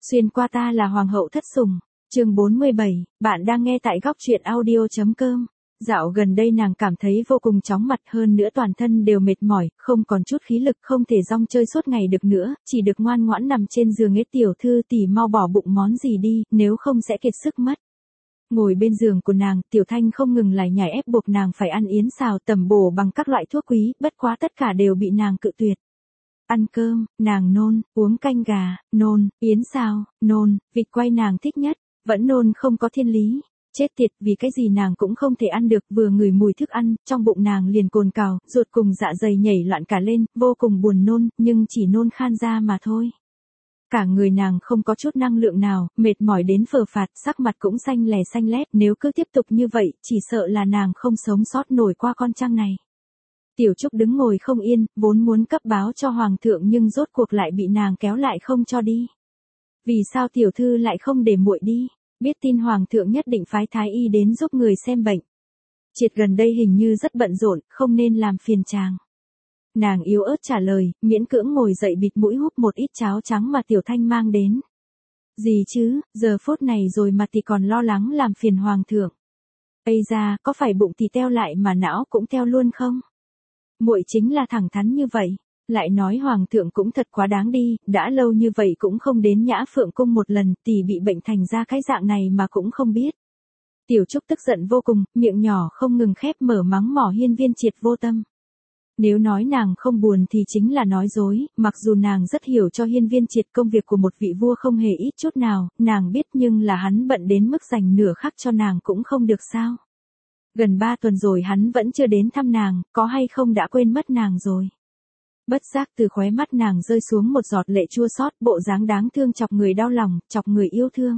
Xuyên qua ta là hoàng hậu thất sủng. Chương 47, bạn đang nghe tại góc truyện audio.com. Dạo gần đây nàng cảm thấy vô cùng chóng mặt, hơn nữa toàn thân đều mệt mỏi, không còn chút khí lực, không thể rong chơi suốt ngày được nữa, chỉ được ngoan ngoãn nằm trên giường. Ấy tiểu thư tỷ mau bỏ bụng món gì đi, nếu không sẽ kiệt sức mất. Ngồi bên giường của nàng, Tiểu Thanh không ngừng lải nhải ép buộc nàng phải ăn yến xào tẩm bổ bằng các loại thuốc quý, bất quá tất cả đều bị nàng cự tuyệt. Ăn cơm, nàng nôn, uống canh gà, nôn, yến xào, nôn, vịt quay nàng thích nhất, vẫn nôn không có thiên lý. Chết tiệt, vì cái gì nàng cũng không thể ăn được, vừa ngửi mùi thức ăn, trong bụng nàng liền cồn cào, ruột cùng dạ dày nhảy loạn cả lên, vô cùng buồn nôn, nhưng chỉ nôn khan ra mà thôi. Cả người nàng không có chút năng lượng nào, mệt mỏi đến phờ phạt, sắc mặt cũng xanh lét, nếu cứ tiếp tục như vậy, chỉ sợ là nàng không sống sót nổi qua con trăng này. Tiểu Trúc đứng ngồi không yên, vốn muốn cấp báo cho hoàng thượng nhưng rốt cuộc lại bị nàng kéo lại không cho đi. Vì sao tiểu thư lại không để muội đi? Biết tin hoàng thượng nhất định phái thái y đến giúp người xem bệnh. Triệt gần đây hình như rất bận rộn, không nên làm phiền chàng. Nàng yếu ớt trả lời, miễn cưỡng ngồi dậy bịt mũi húp một ít cháo trắng mà Tiểu Thanh mang đến. Gì chứ, giờ phút này rồi mà tỷ còn lo lắng làm phiền hoàng thượng. Ây da, có phải bụng tỷ teo lại mà não cũng teo luôn không? Muội chính là thẳng thắn như vậy. Lại nói hoàng thượng cũng thật quá đáng đi, đã lâu như vậy cũng không đến Nhã Phượng cung một lần, tỷ bị bệnh thành ra cái dạng này mà cũng không biết. Tiểu Trúc tức giận vô cùng, miệng nhỏ không ngừng khép mở mắng mỏ Hiên Viên Triệt vô tâm. Nếu nói nàng không buồn thì chính là nói dối, mặc dù nàng rất hiểu cho Hiên Viên Triệt công việc của một vị vua không hề ít chút nào, nàng biết nhưng là hắn bận đến mức dành nửa khắc cho nàng cũng không được sao. Gần 3 tuần rồi hắn vẫn chưa đến thăm nàng, có hay không đã quên mất nàng rồi. Bất giác từ khóe mắt nàng rơi xuống một giọt lệ chua xót, bộ dáng đáng thương chọc người đau lòng, chọc người yêu thương.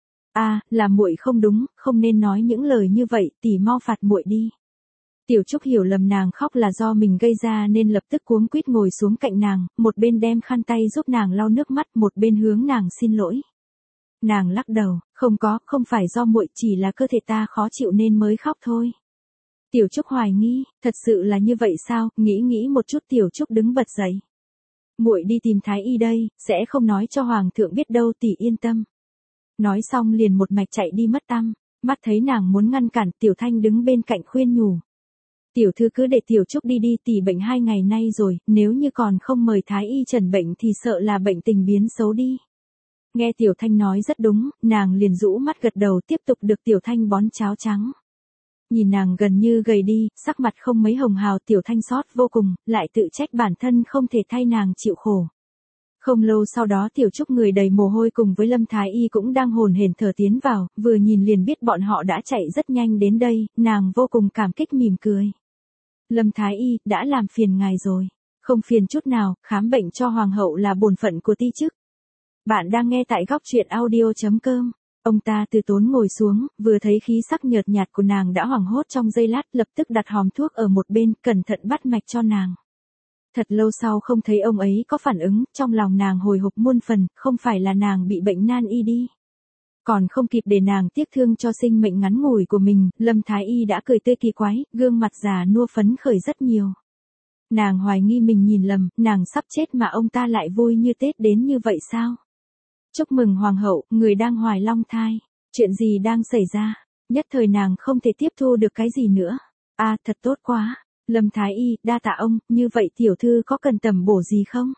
Là muội không đúng, không nên nói những lời như vậy, tỷ mau phạt muội đi. Tiểu Trúc hiểu lầm nàng khóc là do mình gây ra nên lập tức cuống quýt ngồi xuống cạnh nàng, một bên đem khăn tay giúp nàng lau nước mắt, một bên hướng nàng xin lỗi. Nàng lắc đầu, không phải do muội, chỉ là cơ thể ta khó chịu nên mới khóc thôi. Tiểu Trúc hoài nghi, thật sự là như vậy sao? Nghĩ một chút Tiểu Trúc đứng bật dậy. Muội đi tìm thái y đây, sẽ không nói cho hoàng thượng biết đâu, tỷ yên tâm. Nói xong liền một mạch chạy đi mất tăm. Mắt thấy nàng muốn ngăn cản, Tiểu Thanh đứng bên cạnh khuyên nhủ. Tiểu thư cứ để Tiểu Trúc đi đi, tỷ bệnh 2 ngày nay rồi, nếu như còn không mời thái y trần bệnh thì sợ là bệnh tình biến xấu đi. Nghe Tiểu Thanh nói rất đúng, nàng liền rũ mắt gật đầu, tiếp tục được Tiểu Thanh bón cháo trắng. Nhìn nàng gần như gầy đi, sắc mặt không mấy hồng hào, Tiểu Thanh xót vô cùng, lại tự trách bản thân không thể thay nàng chịu khổ. Không lâu sau đó Tiểu Trúc người đầy mồ hôi cùng với Lâm Thái Y cũng đang hồn hển thở tiến vào, vừa nhìn liền biết bọn họ đã chạy rất nhanh đến đây, nàng vô cùng cảm kích mỉm cười. Lâm Thái Y, đã làm phiền ngài rồi. Không phiền chút nào, khám bệnh cho hoàng hậu là bổn phận của ti chức. Bạn đang nghe tại góc truyện audio.com. Ông ta từ tốn ngồi xuống, vừa thấy khí sắc nhợt nhạt của nàng đã hoảng hốt trong giây lát, lập tức đặt hòm thuốc ở một bên, cẩn thận bắt mạch cho nàng. Thật lâu sau không thấy ông ấy có phản ứng, trong lòng nàng hồi hộp muôn phần, không phải là nàng bị bệnh nan y đi. Còn không kịp để nàng tiếc thương cho sinh mệnh ngắn ngủi của mình, Lâm Thái Y đã cười tươi kỳ quái, gương mặt già nua phấn khởi rất nhiều. Nàng hoài nghi mình nhìn lầm, nàng sắp chết mà ông ta lại vui như Tết đến như vậy sao? Chúc mừng hoàng hậu, người đang hoài long thai. Chuyện gì đang xảy ra? Nhất thời nàng không thể tiếp thu được cái gì nữa. Thật tốt quá. Lâm Thái Y, đa tạ ông, như vậy tiểu thư có cần tẩm bổ gì không?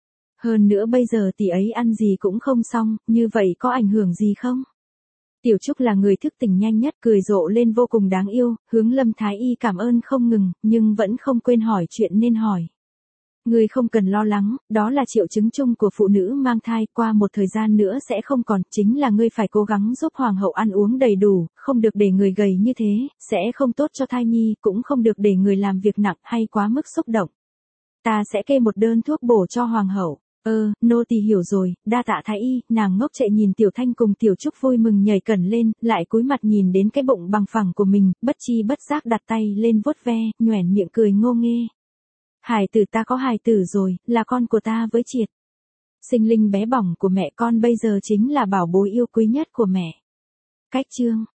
Hơn nữa bây giờ tỷ ấy ăn gì cũng không xong, như vậy có ảnh hưởng gì không? Tiểu Trúc là người thức tỉnh nhanh nhất, cười rộ lên vô cùng đáng yêu, hướng Lâm Thái Y cảm ơn không ngừng, nhưng vẫn không quên hỏi chuyện nên hỏi. Ngươi không cần lo lắng, đó là triệu chứng chung của phụ nữ mang thai, qua một thời gian nữa sẽ không còn, chính là ngươi phải cố gắng giúp hoàng hậu ăn uống đầy đủ, không được để người gầy như thế, sẽ không tốt cho thai nhi, cũng không được để người làm việc nặng hay quá mức xúc động. Ta sẽ kê một đơn thuốc bổ cho hoàng hậu. Nô tỳ hiểu rồi, đa tạ thái y. Nàng ngốc trệ nhìn Tiểu Thanh cùng Tiểu Trúc vui mừng nhảy cẩn lên, lại cúi mặt nhìn đến cái bụng bằng phẳng của mình, bất chi bất giác đặt tay lên vuốt ve, nhoẻn miệng cười ngô nghê. Hài tử ta có hài tử rồi, là con của ta với Triệt. Sinh linh bé bỏng của mẹ con bây giờ chính là bảo bối yêu quý nhất của mẹ. Cách chương